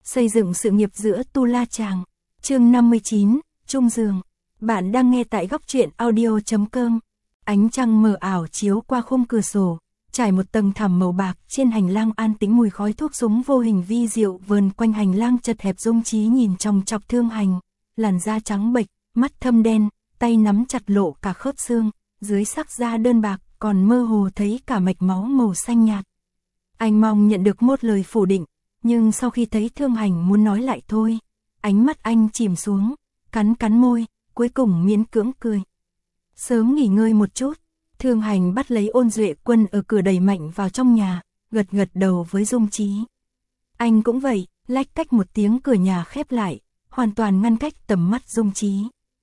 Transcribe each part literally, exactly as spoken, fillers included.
xây dựng sự nghiệp giữa Tu La Chàng. Chương năm mươi chín, Trung Giường. Bạn đang nghe tại góc truyện audio chấm com. Ánh trăng mờ ảo chiếu qua khung cửa sổ, trải một tầng thảm màu bạc trên hành lang an tĩnh, mùi khói thuốc súng vô hình vi diệu vờn quanh hành lang chật hẹp. Dung Chí nhìn trong chọc Thương Hành, làn da trắng bệch, mắt thâm đen, tay nắm chặt lộ cả khớp xương, dưới sắc da đơn bạc còn mơ hồ thấy cả mạch máu màu xanh nhạt. Anh mong nhận được một lời phủ định, nhưng sau khi thấy Thương Hành muốn nói lại thôi, ánh mắt anh chìm xuống, cắn cắn môi, cuối cùng miễn cưỡng cười. Sớm nghỉ ngơi một chút. Thương Hành bắt lấy Ôn Duệ Quân ở cửa, đẩy mạnh vào trong nhà, gật gật đầu với Dung Chí. Anh cũng vậy, lách cách một tiếng cửa nhà khép lại, hoàn toàn ngăn cách tầm mắt Dung Chí.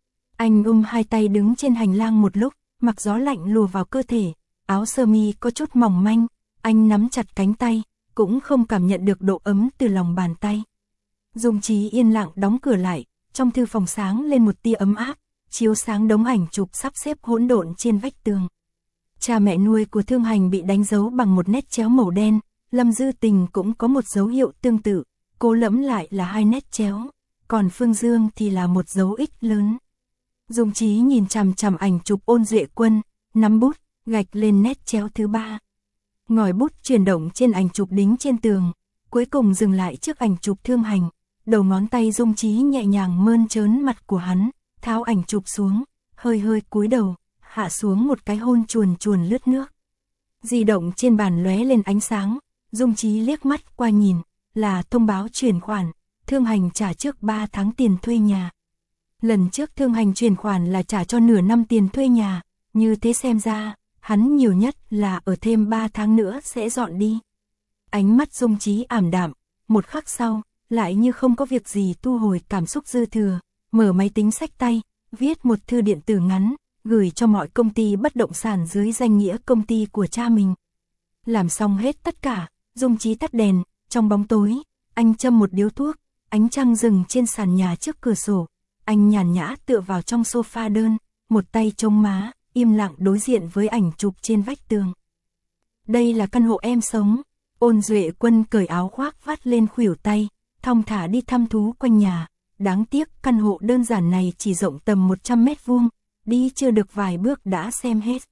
Anh ôm hai tay đứng trên hành lang một lúc, mặc gió lạnh lùa vào cơ thể, áo sơ mi có chút mỏng manh, anh nắm chặt cánh tay, cũng không cảm nhận được độ ấm từ lòng bàn tay. Dung Chí yên lặng đóng cửa lại, trong thư phòng sáng lên một tia ấm áp, chiếu sáng đống ảnh chụp sắp xếp hỗn độn trên vách tường. Cha mẹ nuôi của Thương Hành bị đánh dấu bằng một nét chéo màu đen, Lâm Dư Tình cũng có một dấu hiệu tương tự, Cố Lẫm lại là hai nét chéo, còn Phương Dương thì là một dấu X lớn. Dung Chí nhìn chằm chằm ảnh chụp Ôn Duệ Quân, nắm bút, gạch lên nét chéo thứ ba. Ngòi bút chuyển động trên ảnh chụp đính trên tường, cuối cùng dừng lại trước ảnh chụp Thương Hành, đầu ngón tay Dung Chí nhẹ nhàng mơn trớn mặt của hắn, tháo ảnh chụp xuống, hơi hơi cúi đầu, hạ xuống một cái hôn chuồn chuồn lướt nước. Di động trên bàn lóe lên ánh sáng, Dung Chí liếc mắt qua nhìn, là thông báo chuyển khoản, Thương Hành trả trước ba tháng tiền thuê nhà. Lần trước Thương Hành chuyển khoản là trả cho nửa năm tiền thuê nhà, như thế xem ra, hắn nhiều nhất là ở thêm ba tháng nữa sẽ dọn đi. Ánh mắt Dung Chí ảm đạm, một khắc sau, lại như không có việc gì thu hồi cảm xúc dư thừa, mở máy tính xách tay, viết một thư điện tử ngắn, gửi cho mọi công ty bất động sản dưới danh nghĩa công ty của cha mình. Làm xong hết tất cả, Dung Chí tắt đèn, trong bóng tối, anh châm một điếu thuốc, ánh trăng rừng trên sàn nhà trước cửa sổ, anh nhàn nhã tựa vào trong sofa đơn, một tay chống má, im lặng đối diện với ảnh chụp trên vách tường. Đây là căn hộ em sống. Ôn Duệ Quân cởi áo khoác vắt lên khuỷu tay, thong thả đi thăm thú quanh nhà. Đáng tiếc căn hộ đơn giản này chỉ rộng tầm một trăm mét vuông, đi chưa được vài bước đã xem hết.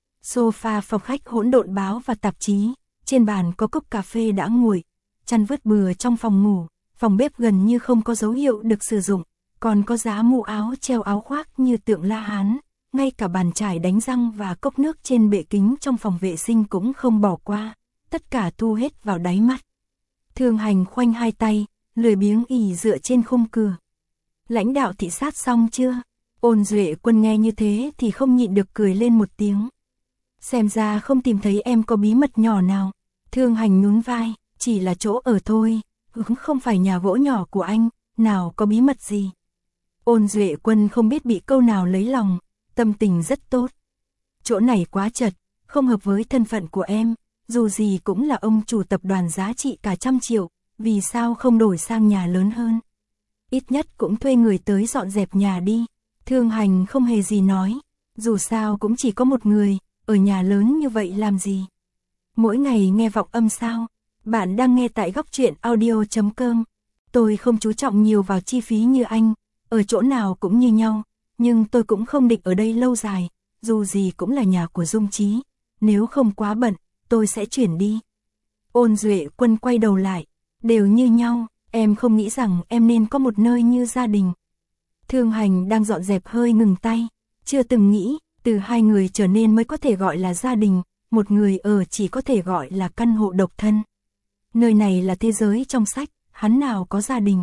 Sofa phòng khách hỗn độn báo và tạp chí, trên bàn có cốc cà phê đã nguội, chăn vứt bừa trong phòng ngủ, phòng bếp gần như không có dấu hiệu được sử dụng, còn có giá mũ áo treo áo khoác như tượng La Hán, ngay cả bàn chải đánh răng và cốc nước trên bệ kính trong phòng vệ sinh cũng không bỏ qua, tất cả thu hết vào đáy mắt. Thương Hành khoanh hai tay, lười biếng ỉ dựa trên khung cửa. Lãnh đạo thị sát xong chưa? Ôn Duệ Quân nghe như thế thì không nhịn được cười lên một tiếng. Xem ra không tìm thấy em có bí mật nhỏ nào. Thương Hành nhún vai, chỉ là chỗ ở thôi, không phải nhà gỗ nhỏ của anh, nào có bí mật gì. Ôn Duệ Quân không biết bị câu nào lấy lòng, tâm tình rất tốt. Chỗ này quá chật, không hợp với thân phận của em, dù gì cũng là ông chủ tập đoàn giá trị cả trăm triệu, vì sao không đổi sang nhà lớn hơn? Ít nhất cũng thuê người tới dọn dẹp nhà đi. Thương Hành không hề gì nói, dù sao cũng chỉ có một người, ở nhà lớn như vậy làm gì? Mỗi ngày nghe vọng âm sao? Bạn đang nghe tại góc truyện audio chấm com. Tôi không chú trọng nhiều vào chi phí như anh, ở chỗ nào cũng như nhau, nhưng tôi cũng không định ở đây lâu dài, dù gì cũng là nhà của Dung Chí, nếu không quá bận, tôi sẽ chuyển đi. Ôn Duệ Quân quay đầu lại, đều như nhau, em không nghĩ rằng em nên có một nơi như gia đình. Thương Hành đang dọn dẹp hơi ngừng tay, chưa từng nghĩ, từ hai người trở nên mới có thể gọi là gia đình, một người ở chỉ có thể gọi là căn hộ độc thân. Nơi này là thế giới trong sách, hắn nào có gia đình.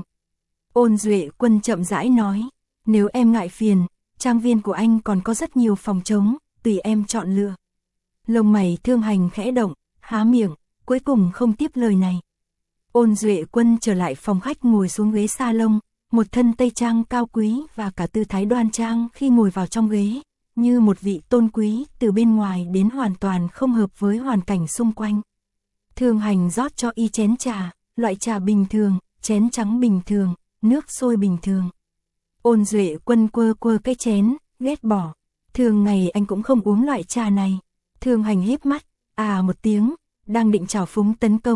Ôn Duệ Quân chậm rãi nói, nếu em ngại phiền, trang viên của anh còn có rất nhiều phòng trống, tùy em chọn lựa. Lông mày Thương Hành khẽ động, há miệng, cuối cùng không tiếp lời này. Ôn Duệ Quân trở lại phòng khách ngồi xuống ghế salon, một thân tây trang cao quý và cả tư thái đoan trang khi ngồi vào trong ghế, như một vị tôn quý từ bên ngoài đến hoàn toàn không hợp với hoàn cảnh xung quanh. Thương Hành rót cho y chén trà, loại trà bình thường, chén trắng bình thường, nước sôi bình thường. Ôn Duệ Quân quơ quơ cái chén, ghét bỏ. Thường ngày anh cũng không uống loại trà này. Thương Hành híp mắt, à một tiếng, đang định trào phúng tấn công,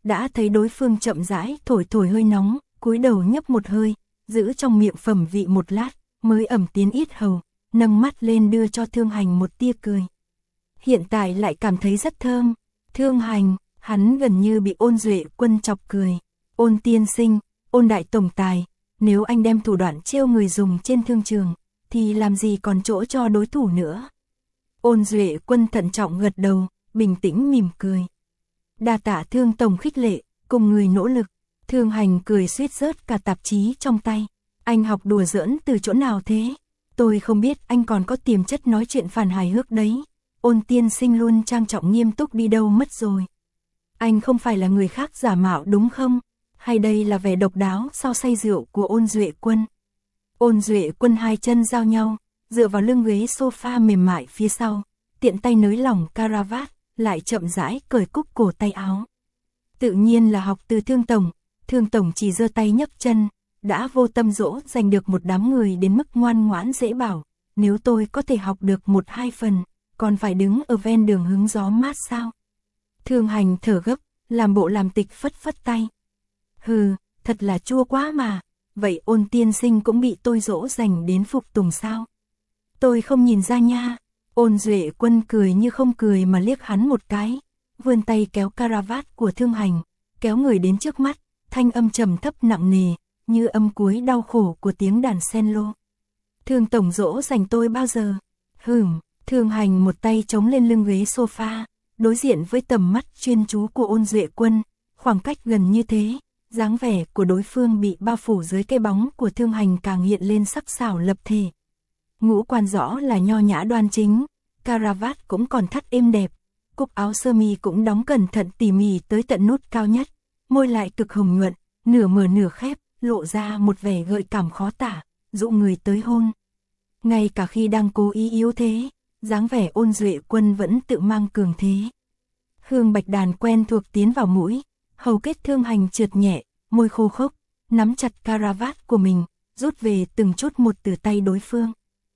đã thấy đối phương chậm rãi thổi thổi hơi nóng, cúi đầu nhấp một hơi, giữ trong miệng phẩm vị một lát, mới ẩm tiến yết hầu, nâng mắt lên đưa cho Thương Hành một tia cười. Hiện tại lại cảm thấy rất thơm. Thương Hành, hắn gần như bị Ôn Duệ Quân chọc cười. Ôn tiên sinh, Ôn đại tổng tài, nếu anh đem thủ đoạn trêu người dùng trên thương trường, thì làm gì còn chỗ cho đối thủ nữa. Ôn Duệ Quân thận trọng gật đầu, bình tĩnh mỉm cười. Đa tạ Thương tổng khích lệ, cùng người nỗ lực. Thương Hành cười suýt rớt cả tạp chí trong tay. Anh học đùa giỡn từ chỗ nào thế? Tôi không biết anh còn có tiềm chất nói chuyện phản hài hước đấy. Ôn tiên sinh luôn trang trọng nghiêm túc đi đâu mất rồi. Anh không phải là người khác giả mạo đúng không? Hay đây là vẻ độc đáo sau say rượu của Ôn Duệ Quân? Ôn Duệ Quân hai chân giao nhau, dựa vào lưng ghế sofa mềm mại phía sau, tiện tay nới lỏng caravat, lại chậm rãi cởi cúc cổ tay áo. Tự nhiên là học từ Thương tổng. Thương tổng chỉ giơ tay nhấc chân, đã vô tâm dỗ dành được một đám người đến mức ngoan ngoãn dễ bảo. Nếu tôi có thể học được một hai phần, còn phải đứng ở ven đường hứng gió mát sao? Thương Hành thở gấp, làm bộ làm tịch phất phất tay. Hừ, thật là chua quá mà. Vậy Ôn tiên sinh cũng bị tôi dỗ dành đến phục tùng sao? Tôi không nhìn ra nha. Ôn Duệ Quân cười như không cười mà liếc hắn một cái, vươn tay kéo caravat của Thương Hành, kéo người đến trước mắt, thanh âm trầm thấp nặng nề, như âm cuối đau khổ của tiếng đàn cello. Thương tổng dỗ dành tôi bao giờ? Hừm, Thương Hành một tay chống lên lưng ghế sofa, đối diện với tầm mắt chuyên chú của Ôn Duệ Quân, khoảng cách gần như thế, dáng vẻ của đối phương bị bao phủ dưới cái bóng của Thương Hành càng hiện lên sắc sảo lập thể. Ngũ quan rõ là nho nhã đoan chính, caravat cũng còn thắt êm đẹp, cúc áo sơ mi cũng đóng cẩn thận tỉ mỉ tới tận nút cao nhất, môi lại cực hồng nhuận, nửa mở nửa khép, lộ ra một vẻ gợi cảm khó tả, dụ người tới hôn. Ngay cả khi đang cố ý yếu thế, dáng vẻ Ôn Duệ Quân vẫn tự mang cường thế. Hương bạch đàn quen thuộc tiến vào mũi, hầu kết Thương Hành trượt nhẹ, môi khô khốc, nắm chặt caravat của mình, rút về từng chút một từ tay đối phương.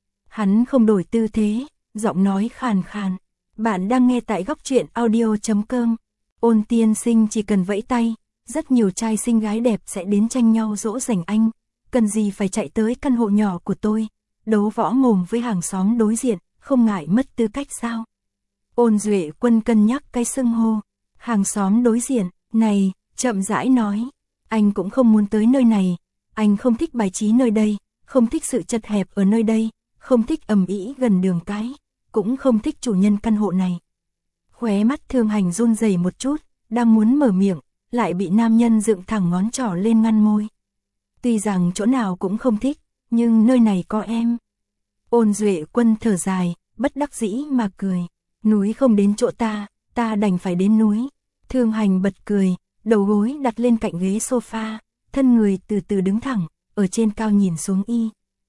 Hắn không đổi tư thế, giọng nói khàn khàn. Bạn đang nghe tại góc truyện audio chấm com. Ôn tiên sinh chỉ cần vẫy tay, rất nhiều trai xinh gái đẹp sẽ đến tranh nhau dỗ dành anh. Cần gì phải chạy tới căn hộ nhỏ của tôi, đấu võ mồm với hàng xóm đối diện, không ngại mất tư cách sao? Ôn Duệ Quân cân nhắc cái xưng hô. Hàng xóm đối diện, này, chậm rãi nói. Anh cũng không muốn tới nơi này. Anh không thích bài trí nơi đây, không thích sự chật hẹp ở nơi đây, không thích ầm ĩ gần đường cái, cũng không thích chủ nhân căn hộ này. Khóe mắt Thương Hành run rẩy một chút, đang muốn mở miệng, lại bị nam nhân dựng thẳng ngón trỏ lên ngăn môi. Tuy rằng chỗ nào cũng không thích, nhưng nơi này có em. Ôn Duệ Quân thở dài, bất đắc dĩ mà cười. Núi không đến chỗ ta, ta đành phải đến núi. Thương Hành bật cười, đầu gối đặt lên cạnh ghế sofa, thân người từ từ đứng thẳng, ở trên cao nhìn xuống y.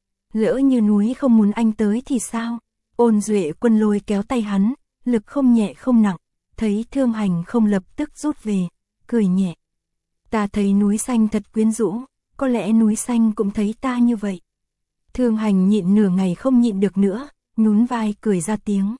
Lỡ như núi không muốn anh tới thì sao? Ôn Duệ Quân lôi kéo tay hắn, lực không nhẹ không nặng, thấy Thương Hành không lập tức rút về, cười nhẹ. Ta thấy núi xanh thật quyến rũ, có lẽ núi xanh cũng thấy ta như vậy. Thương Hành nhịn nửa ngày không nhịn được nữa, nhún vai cười ra tiếng.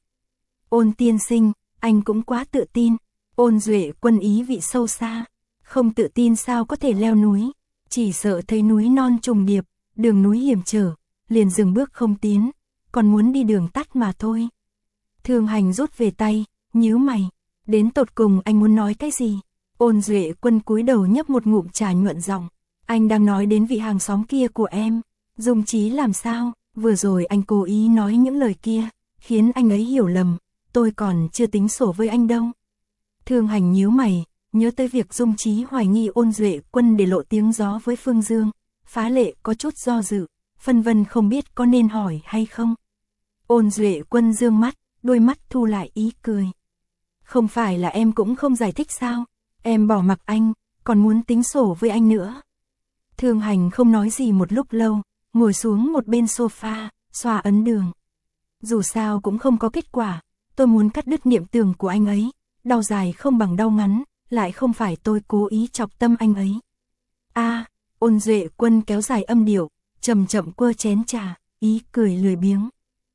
Ôn tiên sinh, anh cũng quá tự tin. Ôn Duệ Quân ý vị sâu xa, không tự tin sao có thể leo núi, chỉ sợ thấy núi non trùng điệp, đường núi hiểm trở, liền dừng bước không tiến, còn muốn đi đường tắt mà thôi. Thương Hành rút về tay, nhíu mày, đến tột cùng anh muốn nói cái gì? Ôn Duệ Quân cúi đầu nhấp một ngụm trà nhuận giọng, anh đang nói đến vị hàng xóm kia của em. Dung Chí làm sao? Vừa rồi anh cố ý nói những lời kia, khiến anh ấy hiểu lầm, tôi còn chưa tính sổ với anh đâu. Thương Hành nhíu mày, nhớ tới việc Dung Chí hoài nghi Ôn Duệ Quân để lộ tiếng gió với Phương Dương, phá lệ có chút do dự, phân vân không biết có nên hỏi hay không. Ôn Duệ Quân dương mắt, đôi mắt thu lại ý cười. Không phải là em cũng không giải thích sao? Em bỏ mặc anh, còn muốn tính sổ với anh nữa. Thương Hành không nói gì một lúc lâu, ngồi xuống một bên sofa, xoa ấn đường. Dù sao cũng không có kết quả, tôi muốn cắt đứt niệm tưởng của anh ấy, đau dài không bằng đau ngắn, lại không phải tôi cố ý chọc tâm anh ấy. A, à, Ôn Duệ Quân kéo dài âm điệu, chậm chậm quơ chén trà, ý cười lười biếng.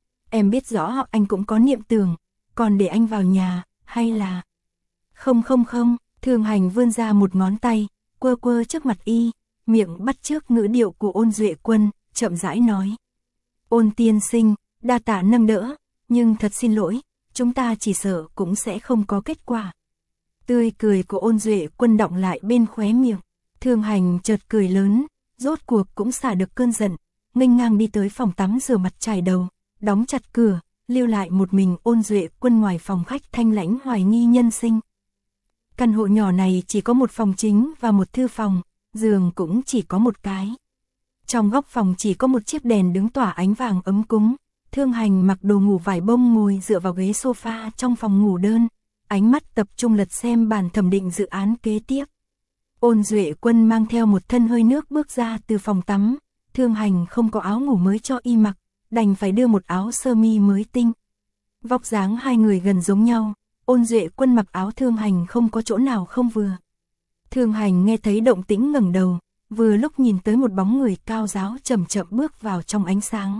Em biết rõ anh cũng có niệm tưởng, còn để anh vào nhà, hay là... Không không không, Thương Hành vươn ra một ngón tay, quơ quơ trước mặt y, miệng bắt chước ngữ điệu của Ôn Duệ Quân, chậm rãi nói. Ôn tiên sinh, đa tạ nâng đỡ, nhưng thật xin lỗi, chúng ta chỉ sợ cũng sẽ không có kết quả. Tươi cười của Ôn Duệ Quân đọng lại bên khóe miệng. Thương Hành chợt cười lớn, rốt cuộc cũng xả được cơn giận, nghênh ngang đi tới phòng tắm rửa mặt chải đầu, đóng chặt cửa, lưu lại một mình Ôn Duệ Quân ngoài phòng khách thanh lãnh hoài nghi nhân sinh. Căn hộ nhỏ này chỉ có một phòng chính và một thư phòng, giường cũng chỉ có một cái. Trong góc phòng chỉ có một chiếc đèn đứng tỏa ánh vàng ấm cúng. Thương Hành mặc đồ ngủ vải bông ngồi dựa vào ghế sofa trong phòng ngủ đơn, ánh mắt tập trung lật xem bản thẩm định dự án kế tiếp. Ôn Duệ Quân mang theo một thân hơi nước bước ra từ phòng tắm, Thương Hành không có áo ngủ mới cho y mặc, đành phải đưa một áo sơ mi mới tinh. Vóc dáng hai người gần giống nhau, Ôn Duệ Quân mặc áo Thương Hành không có chỗ nào không vừa. Thương Hành nghe thấy động tĩnh ngẩng đầu, vừa lúc nhìn tới một bóng người cao ráo chậm chậm bước vào trong ánh sáng.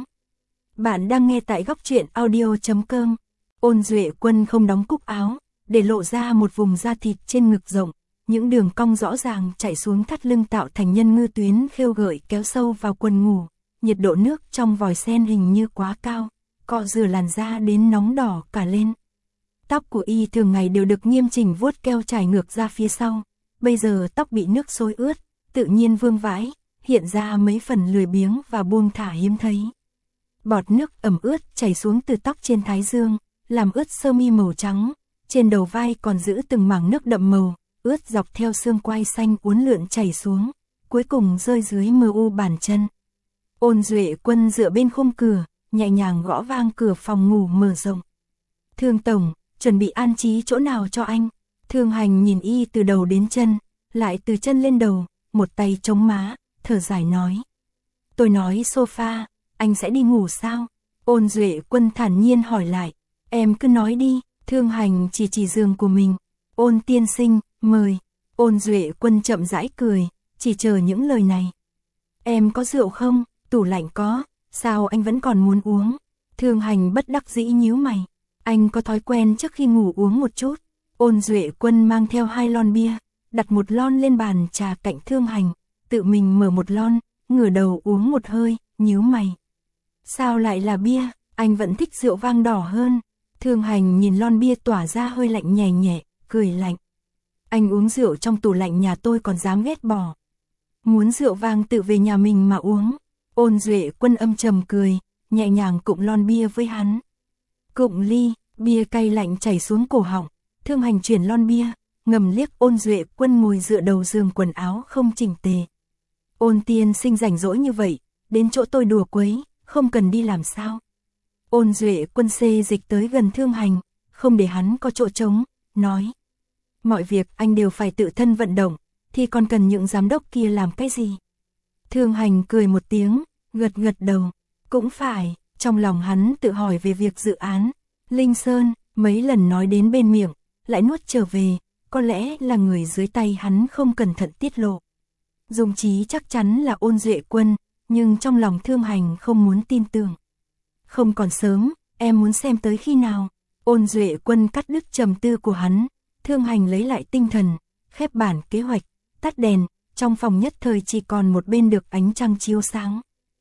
Bạn đang nghe tại góc truyện audio chấm com. Ôn Duệ Quân không đóng cúc áo, để lộ ra một vùng da thịt trên ngực rộng, những đường cong rõ ràng chảy xuống thắt lưng tạo thành nhân ngư tuyến khêu gợi kéo sâu vào quần ngủ. Nhiệt độ nước trong vòi sen hình như quá cao, cọ rửa làn da đến nóng đỏ cả lên. Tóc của y thường ngày đều được nghiêm chỉnh vuốt keo trải ngược ra phía sau, bây giờ tóc bị nước sôi ướt, tự nhiên vương vãi, hiện ra mấy phần lười biếng và buông thả hiếm thấy. Bọt nước ẩm ướt chảy xuống từ tóc trên thái dương, làm ướt sơ mi màu trắng, trên đầu vai còn giữ từng mảng nước đậm màu, ướt dọc theo xương quai xanh uốn lượn chảy xuống, cuối cùng rơi dưới mờ u bàn chân. Ôn Duệ Quân dựa bên khung cửa, nhẹ nhàng gõ vang cửa phòng ngủ mở rộng. Thương tổng, chuẩn bị an trí chỗ nào cho anh? Thương Hành nhìn y từ đầu đến chân, lại từ chân lên đầu, một tay chống má, thở dài nói. Tôi nói sofa, anh sẽ đi ngủ sao? Ôn Duệ Quân thản nhiên hỏi lại. Em cứ nói đi. Thương Hành chỉ chỉ giường của mình. Ôn tiên sinh, mời. Ôn Duệ Quân chậm rãi cười, chỉ chờ những lời này. Em có rượu không? Tủ lạnh có. Sao anh vẫn còn muốn uống? Thương Hành bất đắc dĩ nhíu mày. Anh có thói quen trước khi ngủ uống một chút. Ôn Duệ Quân mang theo hai lon bia, đặt một lon lên bàn trà cạnh Thương Hành, tự mình mở một lon, ngửa đầu uống một hơi, nhíu mày. Sao lại là bia? Anh vẫn thích rượu vang đỏ hơn. Thương Hành nhìn lon bia tỏa ra hơi lạnh nhẹ nhẹ, cười lạnh. Anh uống rượu trong tủ lạnh nhà tôi còn dám ghét bỏ. Muốn rượu vang tự về nhà mình mà uống. Ôn Duệ Quân âm trầm cười, nhẹ nhàng cụng lon bia với hắn. Cụng ly, bia cay lạnh chảy xuống cổ họng. Thương Hành chuyển lon bia, ngầm liếc Ôn Duệ Quân ngồi dựa đầu giường quần áo không chỉnh tề. Ôn tiên sinh rảnh rỗi như vậy, đến chỗ tôi đùa quấy, không cần đi làm sao? Ôn Duệ Quân xê dịch tới gần Thương Hành, không để hắn có chỗ trống, nói. Mọi việc anh đều phải tự thân vận động, thì còn cần những giám đốc kia làm cái gì? Thương Hành cười một tiếng, gật gật đầu. Cũng phải, trong lòng hắn tự hỏi về việc dự án. Linh Sơn, mấy lần nói đến bên miệng, lại nuốt trở về, có lẽ là người dưới tay hắn không cẩn thận tiết lộ. Dung Chí chắc chắn là Ôn Duệ Quân, nhưng trong lòng Thương Hành không muốn tin tưởng. Không còn sớm, em muốn xem tới khi nào? Ôn Duệ Quân cắt đứt trầm tư của hắn. Thương Hành lấy lại tinh thần, khép bản kế hoạch, tắt đèn, trong phòng nhất thời chỉ còn một bên được ánh trăng chiếu sáng.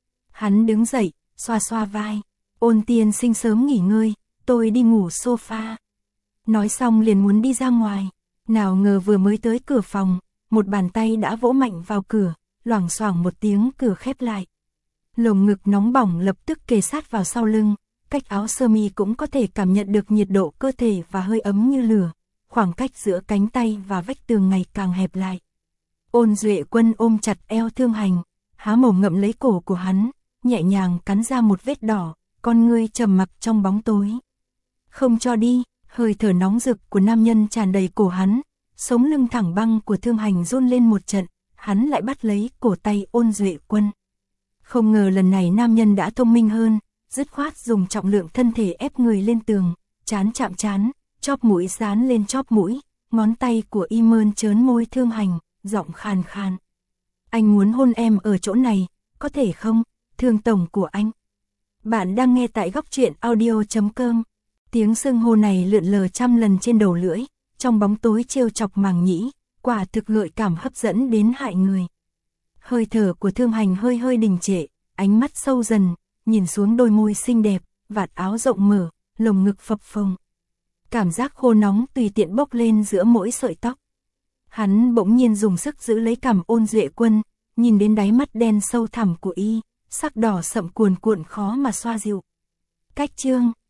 Hắn đứng dậy, xoa xoa vai. Ôn tiên sinh sớm nghỉ ngơi, tôi đi ngủ sofa. Nói xong liền muốn đi ra ngoài, nào ngờ vừa mới tới cửa phòng, một bàn tay đã vỗ mạnh vào cửa, loảng xoảng một tiếng cửa khép lại. Lồng ngực nóng bỏng lập tức kề sát vào sau lưng, cách áo sơ mi cũng có thể cảm nhận được nhiệt độ cơ thể và hơi ấm như lửa, khoảng cách giữa cánh tay và vách tường ngày càng hẹp lại. Ôn Duệ Quân ôm chặt eo Thương Hành, há mồm ngậm lấy cổ của hắn, nhẹ nhàng cắn ra một vết đỏ, con ngươi trầm mặc trong bóng tối. Không cho đi, hơi thở nóng rực của nam nhân tràn đầy cổ hắn, sống lưng thẳng băng của Thương Hành run lên một trận, hắn lại bắt lấy cổ tay Ôn Duệ Quân. Không ngờ lần này nam nhân đã thông minh hơn, dứt khoát dùng trọng lượng thân thể ép người lên tường, trán chạm trán, chóp mũi dán lên chóp mũi, ngón tay của y mơn trớn môi Thương Hành, giọng khàn khàn. Anh muốn hôn em ở chỗ này, có thể không, Thương tổng của anh? Bạn đang nghe tại góc truyện audio chấm com. Tiếng xưng hô này lượn lờ trăm lần trên đầu lưỡi, trong bóng tối trêu chọc màng nhĩ, quả thực gợi cảm hấp dẫn đến hại người. Hơi thở của Thương Hành hơi hơi đình trệ, ánh mắt sâu dần, nhìn xuống đôi môi xinh đẹp, vạt áo rộng mở, lồng ngực phập phồng. Cảm giác khô nóng tùy tiện bốc lên giữa mỗi sợi tóc. Hắn bỗng nhiên dùng sức giữ lấy cằm Ôn Duệ Quân, nhìn đến đáy mắt đen sâu thẳm của y, sắc đỏ sậm cuồn cuộn khó mà xoa dịu. Cách chương